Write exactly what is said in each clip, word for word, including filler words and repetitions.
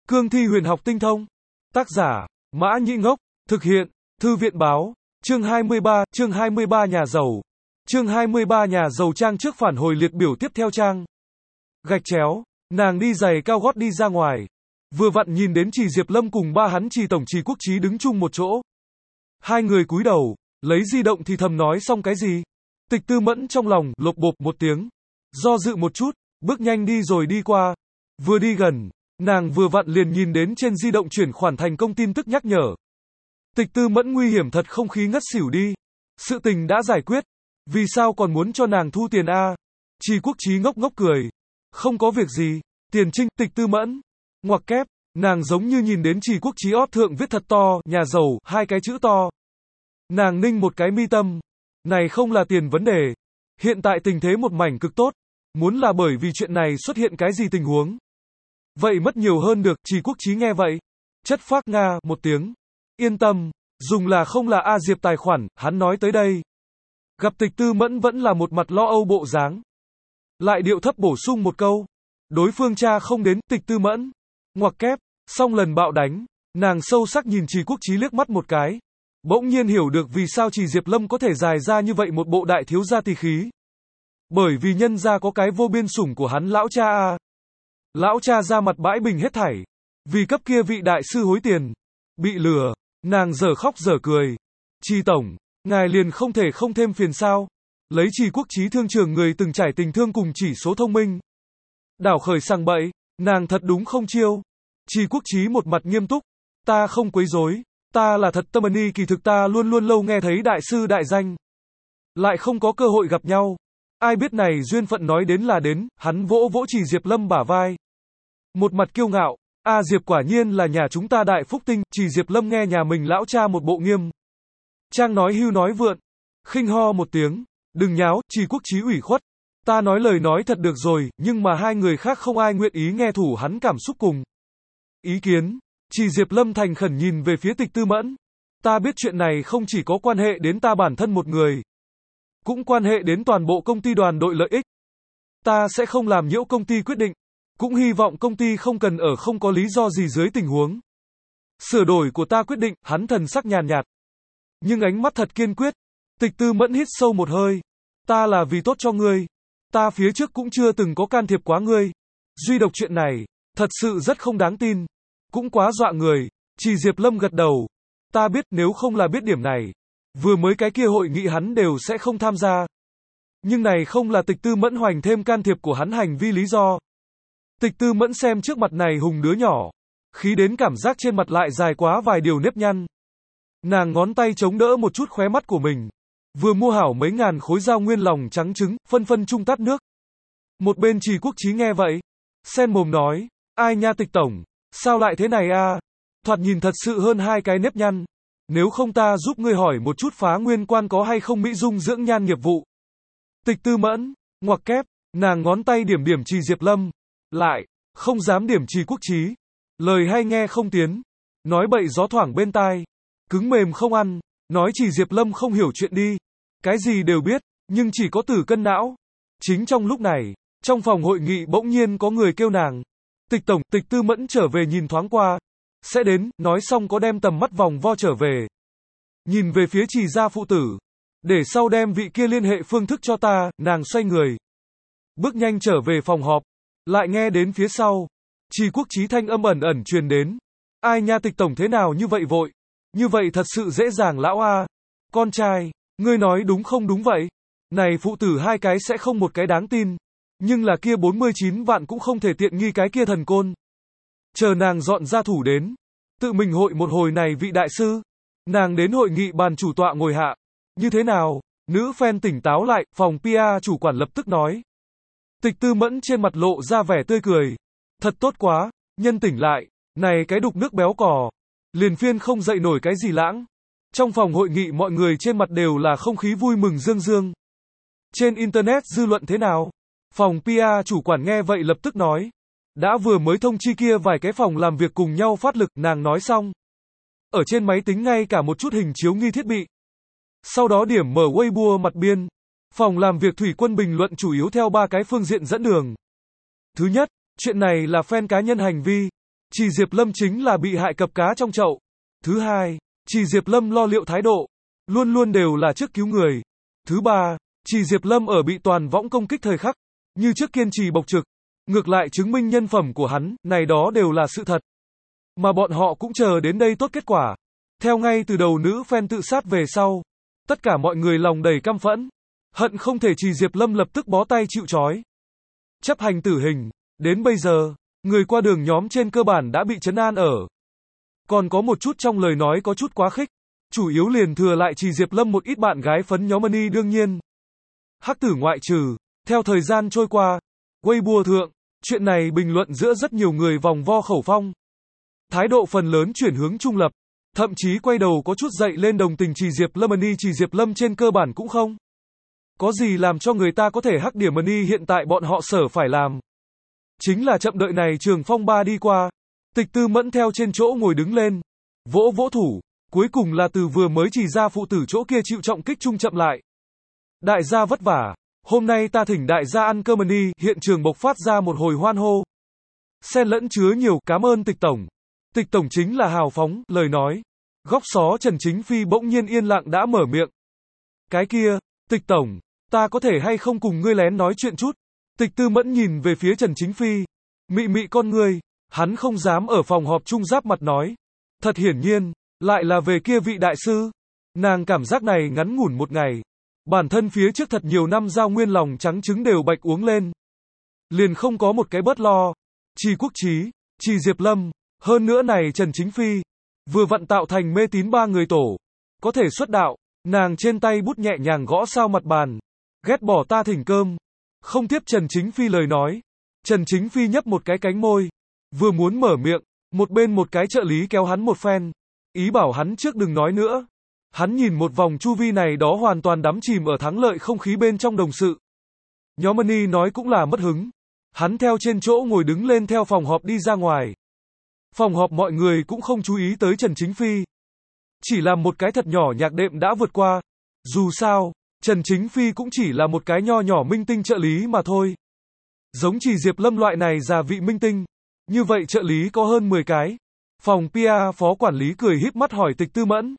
Cương thi huyền học tinh thông. Tác giả, Mã Nhĩ Ngốc. Thực hiện, Thư viện báo. Chương hai mươi ba, chương hai mươi ba nhà giàu. Chương hai mươi ba nhà giàu trang trước phản hồi liệt biểu tiếp theo trang. Gạch chéo, nàng đi giày cao gót đi ra ngoài. Vừa vặn nhìn đến Trì Diệp Lâm cùng ba hắn Trì tổng Trì Quốc Chí đứng chung một chỗ. Hai người cúi đầu, lấy di động thì thầm nói xong cái gì. Tịch Tư Mẫn trong lòng, lộp bộp một tiếng. Do dự một chút, bước nhanh đi rồi đi qua. Vừa đi gần, nàng vừa vặn liền nhìn đến trên di động chuyển khoản thành công tin tức nhắc nhở. Tịch Tư Mẫn nguy hiểm thật không khí ngất xỉu đi. Sự tình đã giải quyết. Vì sao còn muốn cho nàng thu tiền a? Trì Quốc Chí ngốc ngốc cười. Không có việc gì. Tiền trinh, Tịch Tư Mẫn. Ngoặc kép, nàng giống như nhìn đến Trì Quốc Chí ót thượng viết thật to, nhà giàu, hai cái chữ to. Nàng ninh một cái mi tâm. Này không là tiền vấn đề. Hiện tại tình thế một mảnh cực tốt. Muốn là bởi vì chuyện này xuất hiện cái gì tình huống. Vậy mất nhiều hơn được, Trì Quốc Chí nghe vậy. Chất phác nga, một tiếng. Yên tâm, dùng là không là A Diệp tài khoản, hắn nói tới đây. Gặp Tịch Tư Mẫn vẫn là một mặt lo âu bộ dáng. Lại điệu thấp bổ sung một câu. Đối phương cha không đến, Tịch Tư Mẫn. Ngoặc kép, xong lần bạo đánh, nàng sâu sắc nhìn Trì Quốc Chí liếc mắt một cái. Bỗng nhiên hiểu được vì sao Trì Diệp Lâm có thể dài ra như vậy một bộ đại thiếu gia tỳ khí. Bởi vì nhân gia có cái vô biên sủng của hắn lão cha a. Lão cha ra mặt bãi bình hết thảy. Vì cấp kia vị đại sư hối tiền. Bị lừa, nàng dở khóc dở cười. Trì tổng, ngài liền không thể không thêm phiền sao. Lấy Trì Quốc Chí thương trường người từng trải tình thương cùng chỉ số thông minh. Đảo khởi sang bậy, nàng thật đúng không chiêu. Trì Quốc Chí một mặt nghiêm túc. Ta không quấy rối. Ta là thật tâm ni kỳ thực ta luôn luôn lâu nghe thấy đại sư đại danh. Lại không có cơ hội gặp nhau. Ai biết này duyên phận nói đến là đến, hắn vỗ vỗ Trì Diệp Lâm bả vai. Một mặt kiêu ngạo, A Diệp quả nhiên là nhà chúng ta đại phúc tinh, Trì Diệp Lâm nghe nhà mình lão cha một bộ nghiêm. Trang nói hưu nói vượn, khinh ho một tiếng, đừng nháo, Trì Quốc Chí ủy khuất. Ta nói lời nói thật được rồi, nhưng mà hai người khác không ai nguyện ý nghe thủ hắn cảm xúc cùng. Ý kiến, Trì Diệp Lâm thành khẩn nhìn về phía Tịch Tư Mẫn. Ta biết chuyện này không chỉ có quan hệ đến ta bản thân một người. Cũng quan hệ đến toàn bộ công ty đoàn đội lợi ích. Ta sẽ không làm nhiễu công ty quyết định. Cũng hy vọng công ty không cần ở không có lý do gì dưới tình huống. Sửa đổi của ta quyết định, hắn thần sắc nhàn nhạt. Nhưng ánh mắt thật kiên quyết. Tịch Tư Mẫn hít sâu một hơi. Ta là vì tốt cho ngươi. Ta phía trước cũng chưa từng có can thiệp quá ngươi. Duy độc chuyện này, thật sự rất không đáng tin. Cũng quá dọa người. Trì Diệp Lâm gật đầu. Ta biết nếu không là biết điểm này. Vừa mới cái kia hội nghị hắn đều sẽ không tham gia. Nhưng này không là Tịch Tư Mẫn hoành thêm can thiệp của hắn hành vi lý do. Tịch Tư Mẫn xem trước mặt này hùng đứa nhỏ. Khí đến cảm giác trên mặt lại dài quá vài điều nếp nhăn. Nàng ngón tay chống đỡ một chút khóe mắt của mình. Vừa mua hảo mấy ngàn khối dao nguyên lòng trắng trứng, phân phân chung tát nước. Một bên Trì Quốc Chí nghe vậy. Sen mồm nói. Ai nha Tịch tổng, sao lại thế này a? Thoạt nhìn thật sự hơn hai cái nếp nhăn. Nếu không ta giúp ngươi hỏi một chút Phá Nguyên Quan có hay không mỹ dung dưỡng nhan nghiệp vụ. Tịch Tư Mẫn, ngoặc kép, nàng ngón tay điểm điểm Trì Diệp Lâm. Lại, không dám điểm Trì Quốc Chí. Lời hay nghe không tiến. Nói bậy gió thoảng bên tai. Cứng mềm không ăn. Nói Trì Diệp Lâm không hiểu chuyện đi. Cái gì đều biết, nhưng chỉ có tử cân não. Chính trong lúc này, trong phòng hội nghị bỗng nhiên có người kêu nàng. Tịch tổng, Tịch Tư Mẫn trở về nhìn thoáng qua. Sẽ đến, nói xong có đem tầm mắt vòng vo trở về. Nhìn về phía Trì gia phụ tử. Để sau đem vị kia liên hệ phương thức cho ta, nàng xoay người. Bước nhanh trở về phòng họp. Lại nghe đến phía sau. Trì Quốc Chí thanh âm ẩn ẩn truyền đến. Ai nha Tịch tổng thế nào như vậy vội. Như vậy thật sự dễ dàng lão a. Con trai, ngươi nói đúng không đúng vậy. Này phụ tử hai cái sẽ không một cái đáng tin. Nhưng là kia bốn mươi chín vạn cũng không thể tiện nghi cái kia thần côn. Chờ nàng dọn ra thủ đến. Tự mình hội một hồi này vị đại sư. Nàng đến hội nghị bàn chủ tọa ngồi hạ. Như thế nào? Nữ fan tỉnh táo lại, phòng pê e chủ quản lập tức nói. Tịch Tư Mẫn trên mặt lộ ra vẻ tươi cười. Thật tốt quá, nhân tỉnh lại. Này cái đục nước béo cò. Liền phiên không dậy nổi cái gì lãng. Trong phòng hội nghị mọi người trên mặt đều là không khí vui mừng dương dương. Trên internet dư luận thế nào? Phòng pê e chủ quản nghe vậy lập tức nói. Đã vừa mới thông chi kia vài cái phòng làm việc cùng nhau phát lực, nàng nói xong. Ở trên máy tính ngay cả một chút hình chiếu nghi thiết bị. Sau đó điểm mở Weibo mặt biên. Phòng làm việc Thủy Quân bình luận chủ yếu theo ba cái phương diện dẫn đường. Thứ nhất, chuyện này là fan cá nhân hành vi. Chỉ Diệp Lâm chính là bị hại cặp cá trong chậu. Thứ hai, Chỉ Diệp Lâm lo liệu thái độ, luôn luôn đều là trước cứu người. Thứ ba, Chỉ Diệp Lâm ở bị toàn võng công kích thời khắc, như trước kiên trì bộc trực, ngược lại chứng minh nhân phẩm của hắn, này đó đều là sự thật. Mà bọn họ cũng chờ đến đây tốt kết quả. Theo ngay từ đầu nữ fan tự sát về sau, tất cả mọi người lòng đầy căm phẫn, hận không thể Chỉ Diệp Lâm lập tức bó tay chịu trói, chấp hành tử hình. Đến bây giờ, người qua đường nhóm trên cơ bản đã bị trấn an ở. Còn có một chút trong lời nói có chút quá khích, chủ yếu liền thừa lại Chỉ Diệp Lâm một ít bạn gái phấn nhóm money đương nhiên. Hắc tử ngoại trừ, theo thời gian trôi qua, Weibo thượng, chuyện này bình luận giữa rất nhiều người vòng vo khẩu phong. Thái độ phần lớn chuyển hướng trung lập, thậm chí quay đầu có chút dậy lên đồng tình Chỉ Diệp Lâm money Chỉ Diệp Lâm trên cơ bản cũng không có gì làm cho người ta có thể hắc điểm money hiện tại bọn họ sở phải làm. Chính là chậm đợi này trường phong ba đi qua, Tịch Tư Mẫn theo trên chỗ ngồi đứng lên, vỗ vỗ thủ, cuối cùng là từ vừa mới chỉ ra phụ tử chỗ kia chịu trọng kích trung chậm lại. Đại gia vất vả, hôm nay ta thỉnh đại gia ăn cơm money, hiện trường bộc phát ra một hồi hoan hô. Xen lẫn chứa nhiều cảm ơn Tịch Tổng. Tịch Tổng chính là hào phóng, lời nói. Góc xó Trần Chính Phi bỗng nhiên yên lặng đã mở miệng. Cái kia, Tịch Tổng, ta có thể hay không cùng ngươi lén nói chuyện chút? Tịch Tư Mẫn nhìn về phía Trần Chính Phi, mị mị con ngươi, hắn không dám ở phòng họp chung giáp mặt nói. Thật hiển nhiên, lại là về kia vị đại sư. Nàng cảm giác này ngắn ngủn một ngày, bản thân phía trước thật nhiều năm giao nguyên lòng trắng trứng đều bạch uống lên. Liền không có một cái bớt lo. Chỉ Quốc Chí, Chỉ Diệp Lâm, hơn nữa này Trần Chính Phi, vừa vặn tạo thành mê tín ba người tổ. Có thể xuất đạo, nàng trên tay bút nhẹ nhàng gõ sao mặt bàn. Ghét bỏ ta thỉnh cơm. Không tiếp Trần Chính Phi lời nói. Trần Chính Phi nhấp một cái cánh môi, vừa muốn mở miệng, một bên một cái trợ lý kéo hắn một phen, ý bảo hắn trước đừng nói nữa. Hắn nhìn một vòng chu vi này đó hoàn toàn đắm chìm ở thắng lợi không khí bên trong đồng sự. Nhóm money nói cũng là mất hứng. Hắn theo trên chỗ ngồi đứng lên theo phòng họp đi ra ngoài. Phòng họp mọi người cũng không chú ý tới Trần Chính Phi. Chỉ là một cái thật nhỏ nhạc đệm đã vượt qua. Dù sao, Trần Chính Phi cũng chỉ là một cái nho nhỏ minh tinh trợ lý mà thôi. Giống Chỉ Diệp Lâm loại này già vị minh tinh. Như vậy trợ lý có hơn mười cái. Phòng pê e phó quản lý cười híp mắt hỏi Tịch Tư Mẫn.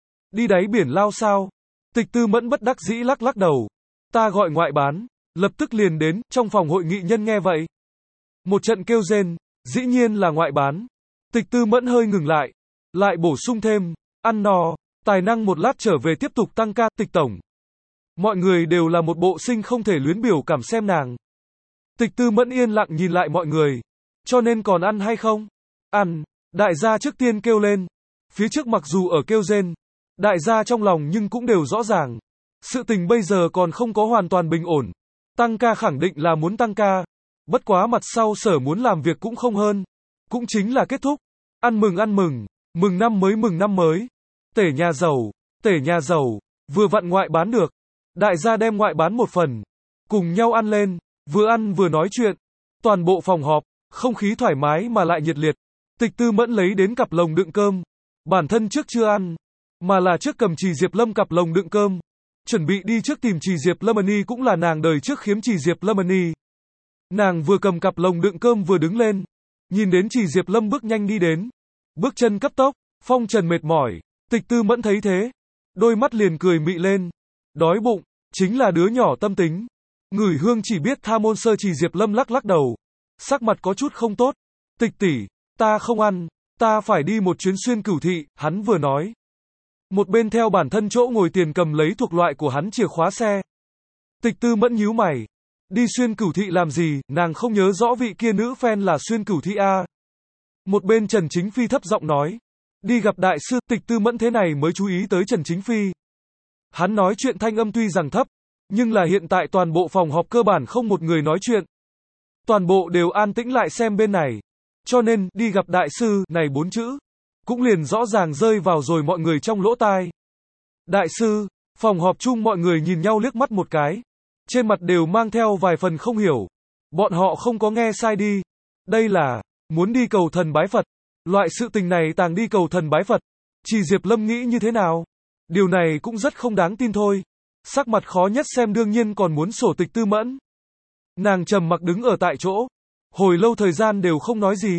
Đi đáy biển lao sao? Tịch Tư Mẫn bất đắc dĩ lắc lắc đầu. Ta gọi ngoại bán. Lập tức liền đến, trong phòng hội nghị nhân nghe vậy. Một trận kêu rên, dĩ nhiên là ngoại bán. Tịch Tư Mẫn hơi ngừng lại. Lại bổ sung thêm, ăn no, tài năng một lát trở về tiếp tục tăng ca, Tịch Tổng. Mọi người đều là một bộ sinh không thể luyến biểu cảm xem nàng. Tịch Tư Mẫn yên lặng nhìn lại mọi người. Cho nên còn ăn hay không? Ăn, đại gia trước tiên kêu lên. Phía trước mặc dù ở kêu rên, đại gia trong lòng nhưng cũng đều rõ ràng. Sự tình bây giờ còn không có hoàn toàn bình ổn. Tăng ca khẳng định là muốn tăng ca. Bất quá mặt sau sở muốn làm việc cũng không hơn. Cũng chính là kết thúc. Ăn mừng ăn mừng. Mừng năm mới mừng năm mới. Tể nhà giàu. Tể nhà giàu. Vừa vặn ngoại bán được. Đại gia đem ngoại bán một phần. Cùng nhau ăn lên. Vừa ăn vừa nói chuyện. Toàn bộ phòng họp. Không khí thoải mái mà lại nhiệt liệt. Tịch Tư Mẫn lấy đến cặp lồng đựng cơm. Bản thân trước chưa ăn. Mà là trước cầm Chỉ Diệp Lâm cặp lồng đựng cơm. Chuẩn bị đi trước tìm Chỉ Diệp Lâm money cũng là nàng đời trước khiếm Chỉ Diệp Lâm money. Nàng vừa cầm cặp lồng đựng cơm vừa đứng lên. Nhìn đến Chỉ Diệp Lâm bước nhanh đi đến. Bước chân cấp tốc, phong trần mệt mỏi. Tịch Tư Mẫn thấy thế. Đôi mắt liền cười mị lên. Đói bụng, chính là đứa nhỏ tâm tính. Ngửi hương chỉ biết tha môn sơ Chỉ Diệp Lâm lắc lắc đầu. Sắc mặt có chút không tốt. Tịch tỷ, ta không ăn, ta phải đi một chuyến xuyên cửu thị, hắn vừa nói. Một bên theo bản thân chỗ ngồi tiền cầm lấy thuộc loại của hắn chìa khóa xe. Tịch Tư Mẫn nhíu mày. Đi xuyên cửu thị làm gì, nàng không nhớ rõ vị kia nữ fan là xuyên cửu thị a. Một bên Trần Chính Phi thấp giọng nói. Đi gặp đại sư, Tịch Tư Mẫn thế này mới chú ý tới Trần Chính Phi. Hắn nói chuyện thanh âm tuy rằng thấp, nhưng là hiện tại toàn bộ phòng họp cơ bản không một người nói chuyện. Toàn bộ đều an tĩnh lại xem bên này. Cho nên, đi gặp đại sư, này bốn chữ. Cũng liền rõ ràng rơi vào rồi mọi người trong lỗ tai. Đại sư, phòng họp chung mọi người nhìn nhau liếc mắt một cái. Trên mặt đều mang theo vài phần không hiểu. Bọn họ không có nghe sai đi. Đây là, muốn đi cầu thần bái Phật. Loại sự tình này tàng đi cầu thần bái Phật. Chỉ Diệp Lâm nghĩ như thế nào? Điều này cũng rất không đáng tin thôi. Sắc mặt khó nhất xem đương nhiên còn muốn sổ Tịch Tư Mẫn. Nàng trầm mặc đứng ở tại chỗ. Hồi lâu thời gian đều không nói gì.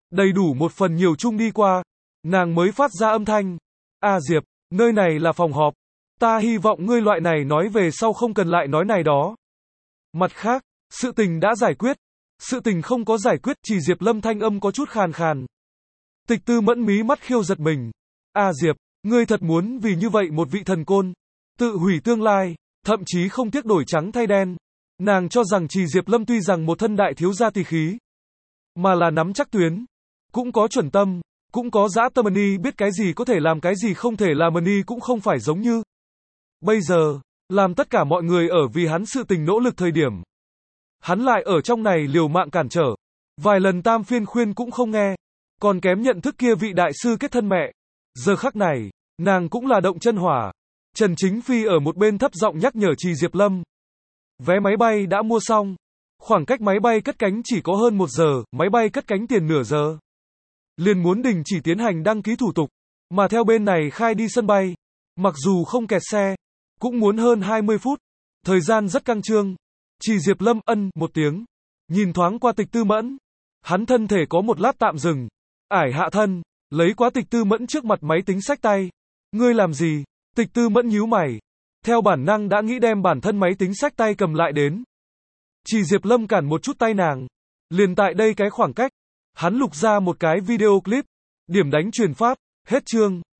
Đầy đủ một phần nhiều chung đi qua, nàng mới phát ra âm thanh. A Diệp, nơi này là phòng họp. Ta hy vọng ngươi loại này nói về sau không cần lại nói này đó. Mặt khác, sự tình đã giải quyết. Sự tình không có giải quyết, chỉ Diệp Lâm thanh âm có chút khàn khàn. Tịch Tư Mẫn mí mắt khiêu giật mình. A Diệp, ngươi thật muốn vì như vậy một vị thần côn, tự hủy tương lai, thậm chí không tiếc đổi trắng thay đen. Nàng cho rằng chỉ Diệp Lâm tuy rằng một thân đại thiếu gia tỷ khí, mà là nắm chắc tuyến, cũng có chuẩn tâm, cũng có dã tâm, ni biết cái gì có thể làm cái gì không thể làm, ni cũng không phải giống như bây giờ, làm tất cả mọi người ở vì hắn sự tình nỗ lực thời điểm. Hắn lại ở trong này liều mạng cản trở. Vài lần tam phiên khuyên cũng không nghe. Còn kém nhận thức kia vị đại sư kết thân mẹ. Giờ khắc này, nàng cũng là động chân hỏa. Trần Chính Phi ở một bên thấp giọng nhắc nhở Trì Diệp Lâm. Vé máy bay đã mua xong. Khoảng cách máy bay cất cánh chỉ có hơn một giờ, máy bay cất cánh tiền nửa giờ. Liền muốn đình chỉ tiến hành đăng ký thủ tục. Mà theo bên này khai đi sân bay. Mặc dù không kẹt xe, cũng muốn hơn hai mươi phút. Thời gian rất căng trương. Trì Diệp Lâm ân một tiếng. Nhìn thoáng qua Tịch Tư Mẫn. Hắn thân thể có một lát tạm dừng. Ải hạ thân, lấy quá Tịch Tư Mẫn trước mặt máy tính xách tay. Ngươi làm gì? Tịch Tư Mẫn nhíu mày. Theo bản năng đã nghĩ đem bản thân máy tính xách tay cầm lại đến. Trì Diệp Lâm cản một chút tay nàng. Liền tại đây cái khoảng cách. Hắn lục ra một cái video clip. Điểm đánh truyền phát. Hết chương.